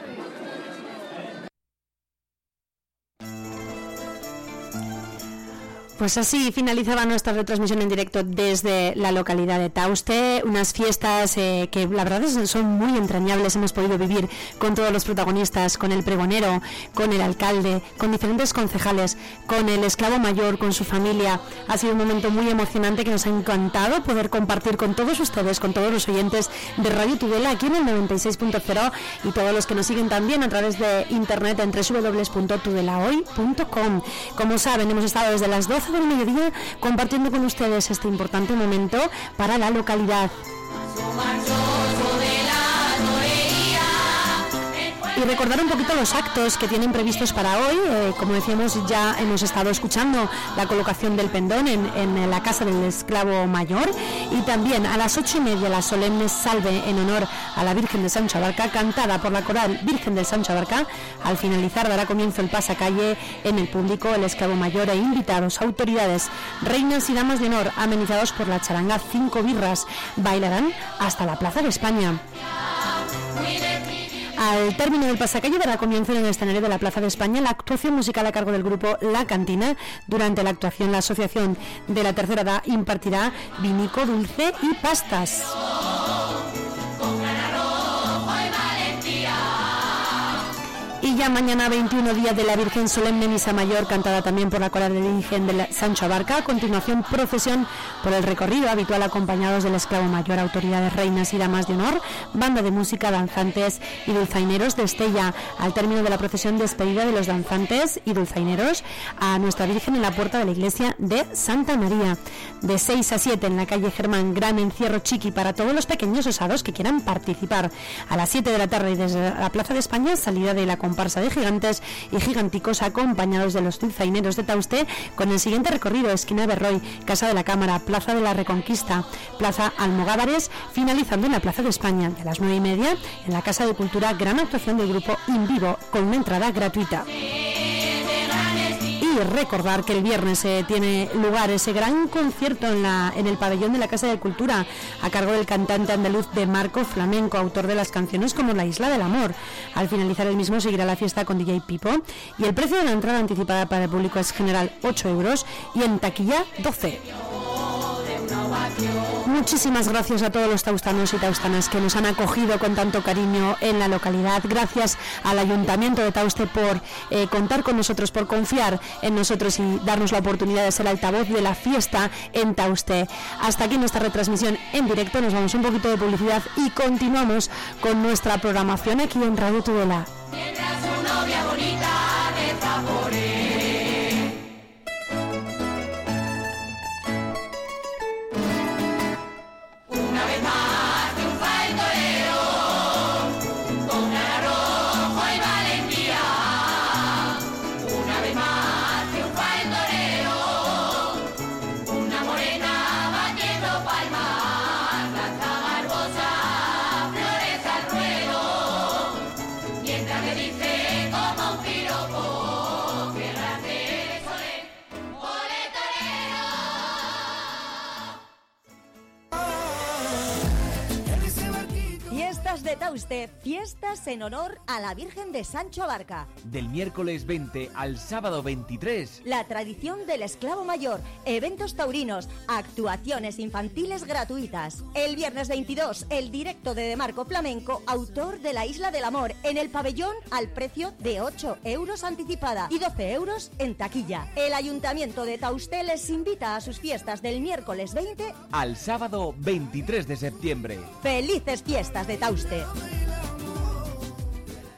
Pues así finalizaba nuestra retransmisión en directo desde la localidad de Tauste, unas fiestas que la verdad son muy entrañables. Hemos podido vivir con todos los protagonistas, con el pregonero, con el alcalde, con diferentes concejales, con el esclavo mayor, con su familia. Ha sido un momento muy emocionante que nos ha encantado poder compartir con todos ustedes, con todos los oyentes de Radio Tudela aquí en el 96.0 y todos los que nos siguen también a través de internet en www.tudelahoy.com. Como saben, hemos estado desde las 12 del mediodía compartiendo con ustedes este importante momento para la localidad. Y recordar un poquito los actos que tienen previstos para hoy. Como decíamos, ya hemos estado escuchando la colocación del pendón en la casa del esclavo mayor, y también a las 8:30 la solemne salve en honor a la Virgen de Sancho Abarca, cantada por la coral Virgen de Sancho Abarca. Al finalizar dará comienzo el pasacalle en el público, el esclavo mayor e invitados, autoridades, reinas y damas de honor, amenizados por la charanga 5 birras. Bailarán hasta la Plaza de España. Al término del pasacalle dará comienzo en el escenario de la Plaza de España la actuación musical a cargo del grupo La Cantina. Durante la actuación, la Asociación de la Tercera Edad impartirá vinico dulce y pastas. Y ya mañana, 21, día de la Virgen, solemne misa mayor, cantada también por la coral de Virgen de Sancho Abarca. A continuación, procesión por el recorrido habitual, acompañados del esclavo mayor, autoridades, reinas y damas de honor, banda de música, danzantes y dulzaineros de Estella. Al término de la procesión, despedida de los danzantes y dulzaineros a Nuestra Virgen en la puerta de la iglesia de Santa María. De 6 a 7 en la calle Germán, gran encierro chiqui para todos los pequeños osados que quieran participar. A las 7 de la tarde, desde la Plaza de España, salida de la comparsa de gigantes y giganticos, acompañados de los dulzaineros de Tauste, con el siguiente recorrido: esquina Berroy, Casa de la Cámara, Plaza de la Reconquista, Plaza Almogávares, finalizando en la Plaza de España. Y a las 9:30 en la Casa de Cultura, gran actuación del grupo In Vivo, con una entrada gratuita. Y recordar que el viernes tiene lugar ese gran concierto en el pabellón de la Casa de Cultura, a cargo del cantante andaluz de Marco Flamenco, autor de las canciones como La Isla del Amor. Al finalizar el mismo seguirá la fiesta con DJ Pipo, y el precio de la entrada anticipada para el público es general 8 euros y en taquilla 12. Muchísimas gracias a todos los taustanos y taustanas que nos han acogido con tanto cariño en la localidad. Gracias al Ayuntamiento de Tauste por contar con nosotros, por confiar en nosotros y darnos la oportunidad de ser altavoz de la fiesta en Tauste. Hasta aquí nuestra retransmisión en directo. Nos vamos un poquito de publicidad y continuamos con nuestra programación aquí en Radio Tudela. Mientras su novia bonita reza por él. Tauste, fiestas en honor a la Virgen de Sancho Abarca. Del miércoles 20 al sábado 23. La tradición del esclavo mayor, eventos taurinos, actuaciones infantiles gratuitas. El viernes 22, el directo de Marco Flamenco, autor de La Isla del Amor, en el pabellón al precio de 8 euros anticipada y 12 euros en taquilla. El Ayuntamiento de Tauste les invita a sus fiestas del miércoles 20 al sábado 23 de septiembre. ¡Felices fiestas de Tauste!